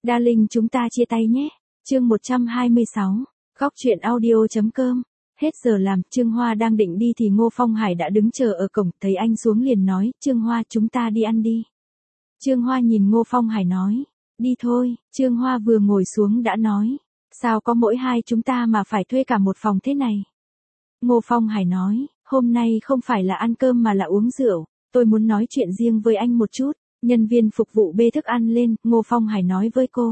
Darling chúng ta chia tay nhé. Chương 126. Góc truyện audio.com. Hết giờ làm, Trương Hoa đang định đi thì Ngô Phong Hải đã đứng chờ ở cổng, thấy anh xuống liền nói, Trương Hoa chúng ta đi ăn đi. Trương Hoa nhìn Ngô Phong Hải nói, đi thôi. Trương Hoa vừa ngồi xuống đã nói, sao có mỗi hai chúng ta mà phải thuê cả một phòng thế này. Ngô Phong Hải nói, hôm nay không phải là ăn cơm mà là uống rượu, tôi muốn nói chuyện riêng với anh một chút. Nhân viên phục vụ bê thức ăn lên, Ngô Phong Hải nói với cô.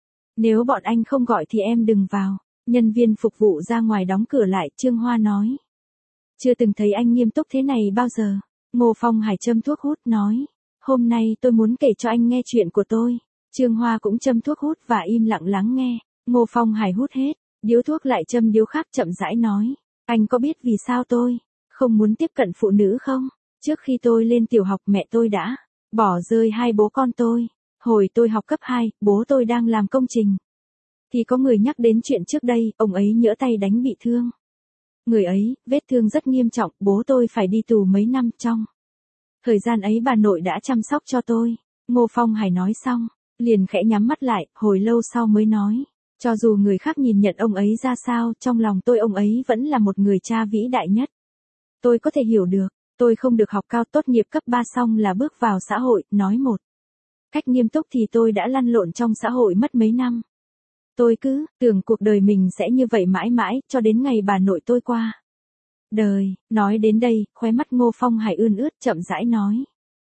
Nếu bọn anh không gọi thì em đừng vào. Nhân viên phục vụ ra ngoài đóng cửa lại, Trương Hoa nói. Chưa từng thấy anh nghiêm túc thế này bao giờ. Ngô Phong Hải châm thuốc hút nói. Hôm nay tôi muốn kể cho anh nghe chuyện của tôi. Trương Hoa cũng châm thuốc hút và im lặng lắng nghe. Ngô Phong Hải hút hết, điếu thuốc lại châm điếu khác chậm rãi nói. Anh có biết vì sao tôi không muốn tiếp cận phụ nữ không? Trước khi tôi lên tiểu học mẹ tôi đã bỏ rơi hai bố con tôi. Hồi tôi học cấp 2, bố tôi đang làm công trình. Thì có người nhắc đến chuyện trước đây, ông ấy nhỡ tay đánh bị thương. Người ấy, vết thương rất nghiêm trọng, bố tôi phải đi tù mấy năm trong. Thời gian ấy bà nội đã chăm sóc cho tôi. Ngô Phong Hải nói xong, liền khẽ nhắm mắt lại, hồi lâu sau mới nói. Cho dù người khác nhìn nhận ông ấy ra sao, trong lòng tôi ông ấy vẫn là một người cha vĩ đại nhất. Tôi có thể hiểu được, tôi không được học cao, tốt nghiệp cấp 3 xong là bước vào xã hội, nói một cách nghiêm túc thì tôi đã lăn lộn trong xã hội mất mấy năm. Tôi cứ tưởng cuộc đời mình sẽ như vậy mãi mãi, cho đến ngày bà nội tôi qua đời. Nói đến đây, khóe mắt Ngô Phong Hải ươn ướt chậm rãi nói.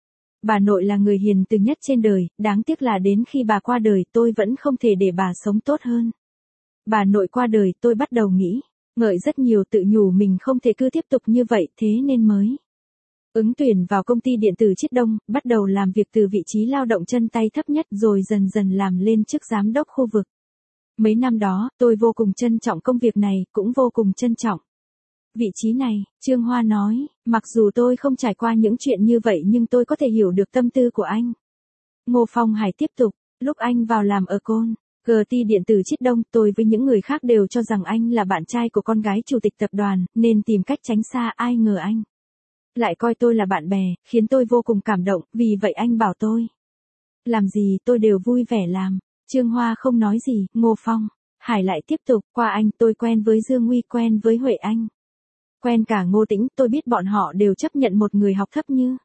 Bà nội là người hiền từ nhất trên đời, đáng tiếc là đến khi bà qua đời tôi vẫn không thể để bà sống tốt hơn. Bà nội qua đời tôi bắt đầu nghĩ, ngợi rất nhiều, tự nhủ mình không thể cứ tiếp tục như vậy, thế nên mới ứng tuyển vào công ty điện tử Chiết Đông, bắt đầu làm việc từ vị trí lao động chân tay thấp nhất rồi dần dần làm lên chức giám đốc khu vực. Mấy năm đó, tôi vô cùng trân trọng công việc này, cũng vô cùng trân trọng vị trí này. Trương Hoa nói, mặc dù tôi không trải qua những chuyện như vậy nhưng tôi có thể hiểu được tâm tư của anh. Ngô Phong Hải tiếp tục, lúc anh vào làm ở công ty điện tử Chiết Đông, tôi với những người khác đều cho rằng anh là bạn trai của con gái chủ tịch tập đoàn, nên tìm cách tránh xa, ai ngờ anh lại coi tôi là bạn bè, khiến tôi vô cùng cảm động, vì vậy anh bảo tôi làm gì tôi đều vui vẻ làm. Trương Hoa không nói gì, Ngô Phong Hải lại tiếp tục, qua anh tôi quen với Dương Nguy, quen với Huệ Anh, quen cả Ngô Tĩnh, tôi biết bọn họ đều chấp nhận một người học thấp như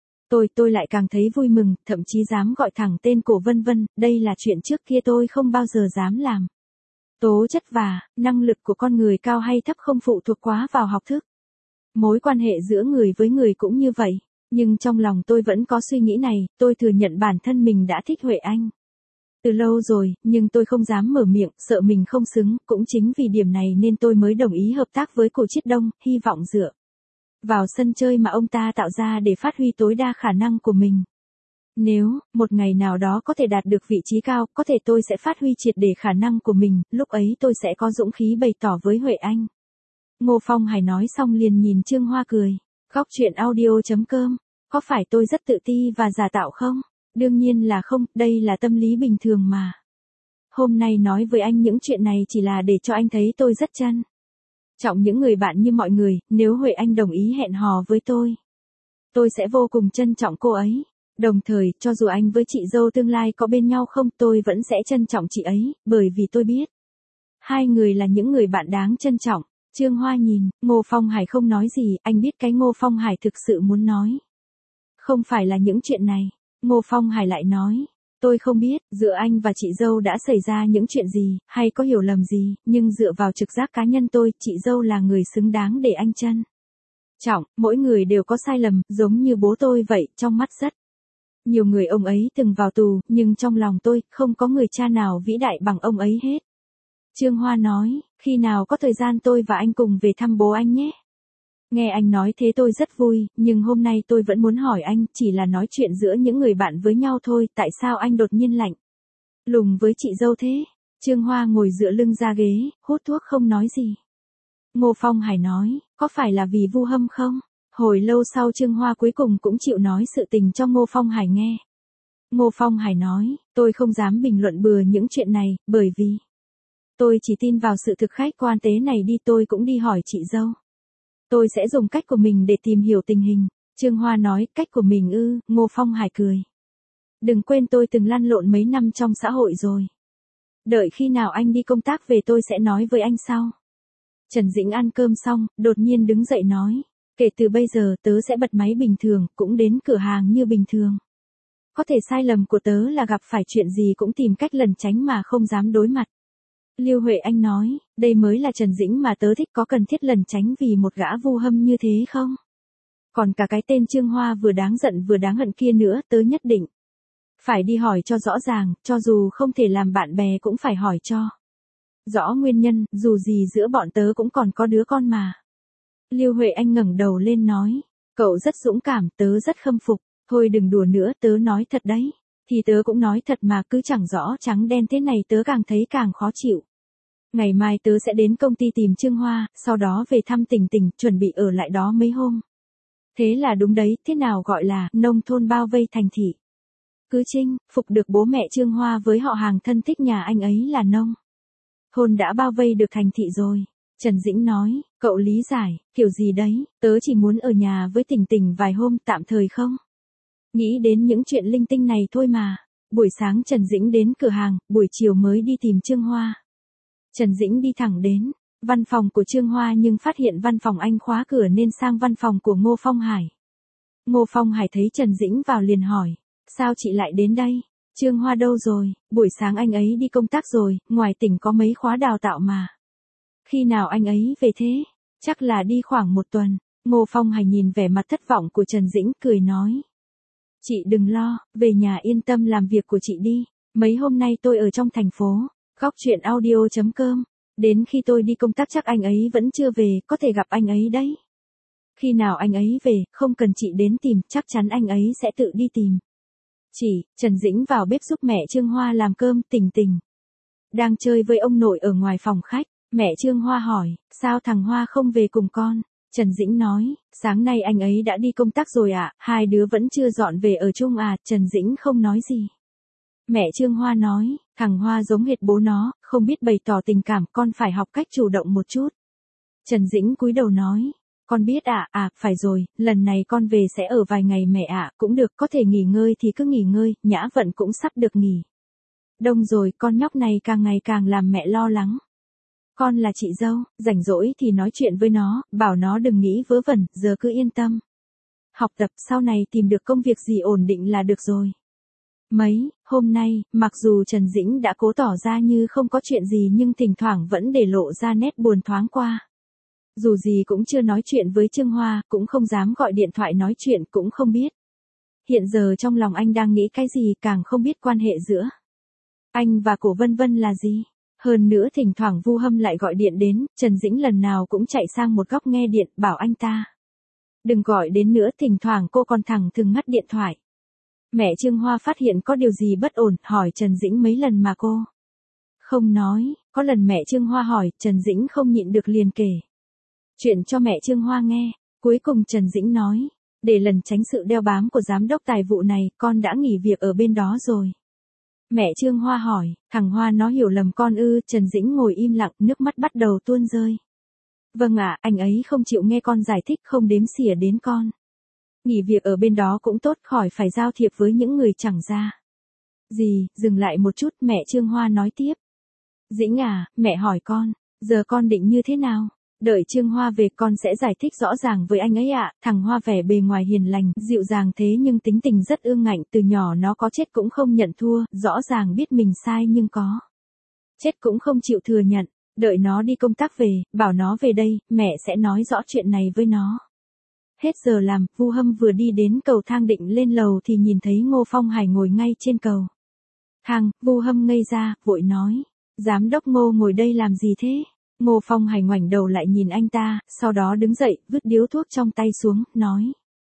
tôi lại càng thấy vui mừng, thậm chí dám gọi thẳng tên cổ Vân Vân, đây là chuyện trước kia tôi không bao giờ dám làm. Tố chất và năng lực của con người cao hay thấp không phụ thuộc quá vào học thức. Mối quan hệ giữa người với người cũng như vậy, nhưng trong lòng tôi vẫn có suy nghĩ này, tôi thừa nhận bản thân mình đã thích Huệ Anh từ lâu rồi, nhưng tôi không dám mở miệng, sợ mình không xứng, cũng chính vì điểm này nên tôi mới đồng ý hợp tác với cổ Chiết Đông, hy vọng dựa vào sân chơi mà ông ta tạo ra để phát huy tối đa khả năng của mình. Nếu một ngày nào đó có thể đạt được vị trí cao, có thể tôi sẽ phát huy triệt để khả năng của mình, lúc ấy tôi sẽ có dũng khí bày tỏ với Huệ Anh. Ngô Phong Hải nói xong liền nhìn Trương Hoa cười. Góc truyện audio.com. Có phải tôi rất tự ti và giả tạo không? Đương nhiên là không, đây là tâm lý bình thường mà. Hôm nay nói với anh những chuyện này chỉ là để cho anh thấy tôi rất trân trọng những người bạn như mọi người, nếu Huệ Anh đồng ý hẹn hò với tôi sẽ vô cùng trân trọng cô ấy. Đồng thời, cho dù anh với chị dâu tương lai có bên nhau không, tôi vẫn sẽ trân trọng chị ấy, bởi vì tôi biết hai người là những người bạn đáng trân trọng. Trương Hoa nhìn, Ngô Phong Hải không nói gì, anh biết cái Ngô Phong Hải thực sự muốn nói. Không phải là những chuyện này. Ngô Phong Hải lại nói, tôi không biết, giữa anh và chị dâu đã xảy ra những chuyện gì, hay có hiểu lầm gì, nhưng dựa vào trực giác cá nhân tôi, chị dâu là người xứng đáng để anh trân trọng, mỗi người đều có sai lầm, giống như bố tôi vậy, trong mắt rất nhiều người ông ấy từng vào tù, nhưng trong lòng tôi, không có người cha nào vĩ đại bằng ông ấy hết. Trương Hoa nói, khi nào có thời gian tôi và anh cùng về thăm bố anh nhé. Nghe anh nói thế tôi rất vui, nhưng hôm nay tôi vẫn muốn hỏi anh, chỉ là nói chuyện giữa những người bạn với nhau thôi, tại sao anh đột nhiên lạnh lùng với chị dâu thế? Trương Hoa ngồi dựa lưng ra ghế, hút thuốc không nói gì. Ngô Phong Hải nói, có phải là vì Vu Hâm không? Hồi lâu sau Trương Hoa cuối cùng cũng chịu nói sự tình cho Ngô Phong Hải nghe. Ngô Phong Hải nói, tôi không dám bình luận bừa những chuyện này, bởi vì tôi chỉ tin vào sự thực khách quan tế này đi, tôi cũng đi hỏi chị dâu. Tôi sẽ dùng cách của mình để tìm hiểu tình hình. Trương Hoa nói, cách của mình ư? Ngô Phong Hải cười. Đừng quên tôi từng lăn lộn mấy năm trong xã hội rồi. Đợi khi nào anh đi công tác về tôi sẽ nói với anh sau. Trần Dĩnh ăn cơm xong, đột nhiên đứng dậy nói. Kể từ bây giờ tớ sẽ bật máy bình thường, cũng đến cửa hàng như bình thường. Có thể sai lầm của tớ là gặp phải chuyện gì cũng tìm cách lẩn tránh mà không dám đối mặt. Lưu Huệ Anh nói, đây mới là Trần Dĩnh mà tớ thích, có cần thiết lẩn tránh vì một gã Vu Hâm như thế không? Còn cả cái tên Trương Hoa vừa đáng giận vừa đáng hận kia nữa, tớ nhất định phải đi hỏi cho rõ ràng, cho dù không thể làm bạn bè cũng phải hỏi cho rõ nguyên nhân, dù gì giữa bọn tớ cũng còn có đứa con mà. Lưu Huệ Anh ngẩng đầu lên nói, cậu rất dũng cảm, tớ rất khâm phục. Thôi đừng đùa nữa, tớ nói thật đấy. Thì tớ cũng nói thật mà, cứ chẳng rõ trắng đen thế này tớ càng thấy càng khó chịu. Ngày mai tớ sẽ đến công ty tìm Trương Hoa, sau đó về thăm Tình Tình, chuẩn bị ở lại đó mấy hôm. Thế là đúng đấy, thế nào gọi là nông thôn bao vây thành thị. Cứ chinh phục được bố mẹ Trương Hoa với họ hàng thân thích nhà anh ấy là nông thôn đã bao vây được thành thị rồi. Trần Dĩnh nói, cậu lý giải, kiểu gì đấy, tớ chỉ muốn ở nhà với Tình Tình vài hôm tạm thời không? Nghĩ đến những chuyện linh tinh này thôi mà. Buổi sáng Trần Dĩnh đến cửa hàng, buổi chiều mới đi tìm Trương Hoa. Trần Dĩnh đi thẳng đến văn phòng của Trương Hoa nhưng phát hiện văn phòng anh khóa cửa nên sang văn phòng của Ngô Phong Hải. Ngô Phong Hải thấy Trần Dĩnh vào liền hỏi, sao chị lại đến đây? Trương Hoa đâu rồi? Buổi sáng anh ấy đi công tác rồi, ngoài tỉnh có mấy khóa đào tạo mà. Khi nào anh ấy về thế? Chắc là đi khoảng 1 tuần. Ngô Phong Hải nhìn vẻ mặt thất vọng của Trần Dĩnh, cười nói. Chị đừng lo, về nhà yên tâm làm việc của chị đi. Mấy hôm nay tôi ở trong thành phố. Góc chuyện audio.com. Đến khi tôi đi công tác chắc anh ấy vẫn chưa về, có thể gặp anh ấy đấy. Khi nào anh ấy về, không cần chị đến tìm, chắc chắn anh ấy sẽ tự đi tìm. Trần Dĩnh vào bếp giúp mẹ Trương Hoa làm cơm. Tình Tình đang chơi với ông nội ở ngoài phòng khách. Mẹ Trương Hoa hỏi, sao thằng Hoa không về cùng con? Trần Dĩnh nói, sáng nay anh ấy đã đi công tác rồi ạ, hai đứa vẫn chưa dọn về ở chung à. Trần Dĩnh không nói gì. Mẹ Trương Hoa nói, thằng Hoa giống hệt bố nó, không biết bày tỏ tình cảm, con phải học cách chủ động một chút. Trần Dĩnh cúi đầu nói, con biết ạ, phải rồi, lần này con về sẽ ở vài ngày mẹ ạ, cũng được, có thể nghỉ ngơi thì cứ nghỉ ngơi, Nhã Vận cũng sắp được nghỉ. Đông rồi, con nhóc này càng ngày càng làm mẹ lo lắng. Con là chị dâu, rảnh rỗi thì nói chuyện với nó, bảo nó đừng nghĩ vớ vẩn, giờ cứ yên tâm. Học tập sau này tìm được công việc gì ổn định là được rồi. Mấy hôm nay, mặc dù Trần Dĩnh đã cố tỏ ra như không có chuyện gì nhưng thỉnh thoảng vẫn để lộ ra nét buồn thoáng qua. Dù gì cũng chưa nói chuyện với Trương Hoa, cũng không dám gọi điện thoại nói chuyện, cũng không biết. Hiện giờ trong lòng anh đang nghĩ cái gì, càng không biết quan hệ giữa anh và Cổ Vân Vân là gì. Hơn nữa thỉnh thoảng Vu Hâm lại gọi điện đến, Trần Dĩnh lần nào cũng chạy sang một góc nghe điện, bảo anh ta đừng gọi đến nữa, thỉnh thoảng cô còn thẳng thừng ngắt điện thoại. Mẹ Trương Hoa phát hiện có điều gì bất ổn, hỏi Trần Dĩnh mấy lần mà cô không nói, có lần mẹ Trương Hoa hỏi, Trần Dĩnh không nhịn được liền kể chuyện cho mẹ Trương Hoa nghe. Cuối cùng Trần Dĩnh nói, để lần tránh sự đeo bám của giám đốc tài vụ này, con đã nghỉ việc ở bên đó rồi. Mẹ Trương Hoa hỏi, thằng Hoa nó hiểu lầm con ư? Trần Dĩnh ngồi im lặng, nước mắt bắt đầu tuôn rơi. Vâng ạ, anh ấy không chịu nghe con giải thích, không đếm xỉa đến con. Nghỉ việc ở bên đó cũng tốt, khỏi phải giao thiệp với những người chẳng ra gì. Dừng lại một chút, mẹ Trương Hoa nói tiếp. Dĩnh à, mẹ hỏi con, giờ con định như thế nào? Đợi Trương Hoa về con sẽ giải thích rõ ràng với anh ấy ạ. Thằng Hoa vẻ bề ngoài hiền lành, dịu dàng thế nhưng tính tình rất ương ngạnh, từ nhỏ nó có chết cũng không nhận thua, rõ ràng biết mình sai nhưng có chết cũng không chịu thừa nhận. Đợi nó đi công tác về, bảo nó về đây, mẹ sẽ nói rõ chuyện này với nó. Hết giờ làm, Vu Hâm vừa đi đến cầu thang định lên lầu thì nhìn thấy Ngô Phong Hải ngồi ngay trên cầu thang. Vu Hâm ngây ra, vội nói, giám đốc Ngô ngồi đây làm gì thế? Ngô Phong Hải ngoảnh đầu lại nhìn anh ta, sau đó đứng dậy, vứt điếu thuốc trong tay xuống, nói.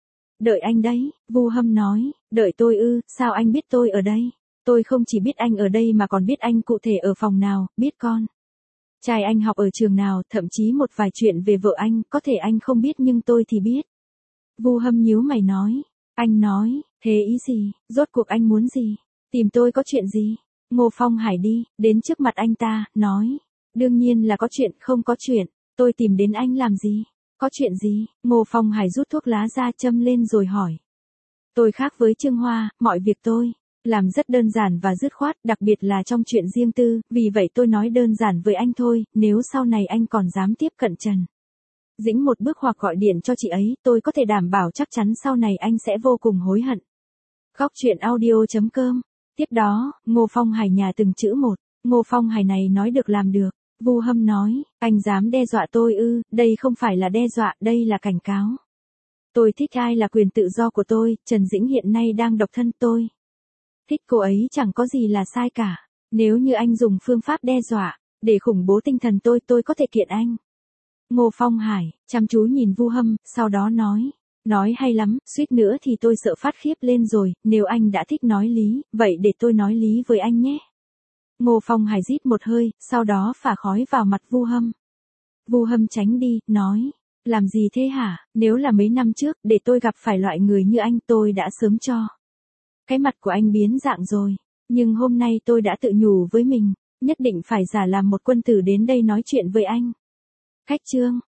Đợi anh đấy. Vu Hâm nói, đợi tôi ư? Sao anh biết tôi ở đây? Tôi không chỉ biết anh ở đây mà còn biết anh cụ thể ở phòng nào, biết con trai anh học ở trường nào, thậm chí một vài chuyện về vợ anh, có thể anh không biết nhưng tôi thì biết. Vu Hâm nhíu mày nói, anh nói, thế ý gì? Rốt cuộc anh muốn gì? Tìm tôi có chuyện gì? Ngô Phong Hải đi đến trước mặt anh ta, nói. Đương nhiên là có chuyện, không có chuyện. Tôi tìm đến anh làm gì? Có chuyện gì? Ngô Phong Hải rút thuốc lá ra châm lên rồi hỏi. Tôi khác với Trương Hoa, mọi việc tôi Làm rất đơn giản và dứt khoát, đặc biệt là trong chuyện riêng tư, vì vậy tôi nói đơn giản với anh thôi, nếu sau này anh còn dám tiếp cận Trần Dĩnh một bước hoặc gọi điện cho chị ấy, tôi có thể đảm bảo chắc chắn sau này anh sẽ vô cùng hối hận. Góc truyện audio.com. Tiếp đó, Ngô Phong Hải nhà từng chữ một. Ngô Phong Hải này nói được làm được. Vu Hâm nói, anh dám đe dọa tôi ư? Đây không phải là đe dọa, đây là cảnh cáo. Tôi thích ai là quyền tự do của tôi, Trần Dĩnh hiện nay đang độc thân, tôi thích cô ấy chẳng có gì là sai cả. Nếu như anh dùng phương pháp đe dọa để khủng bố tinh thần tôi có thể kiện anh. Ngô Phong Hải chăm chú nhìn Vu Hâm, sau đó nói hay lắm, suýt nữa thì tôi sợ phát khiếp lên rồi, nếu anh đã thích nói lý, vậy để tôi nói lý với anh nhé. Ngô Phong Hải rít một hơi, sau đó phả khói vào mặt Vu Hâm. Vu Hâm tránh đi, nói, làm gì thế hả, nếu là mấy năm trước, để tôi gặp phải loại người như anh tôi đã sớm cho cái mặt của anh biến dạng rồi, nhưng hôm nay tôi đã tự nhủ với mình, nhất định phải giả làm một quân tử đến đây nói chuyện với anh. Khách chương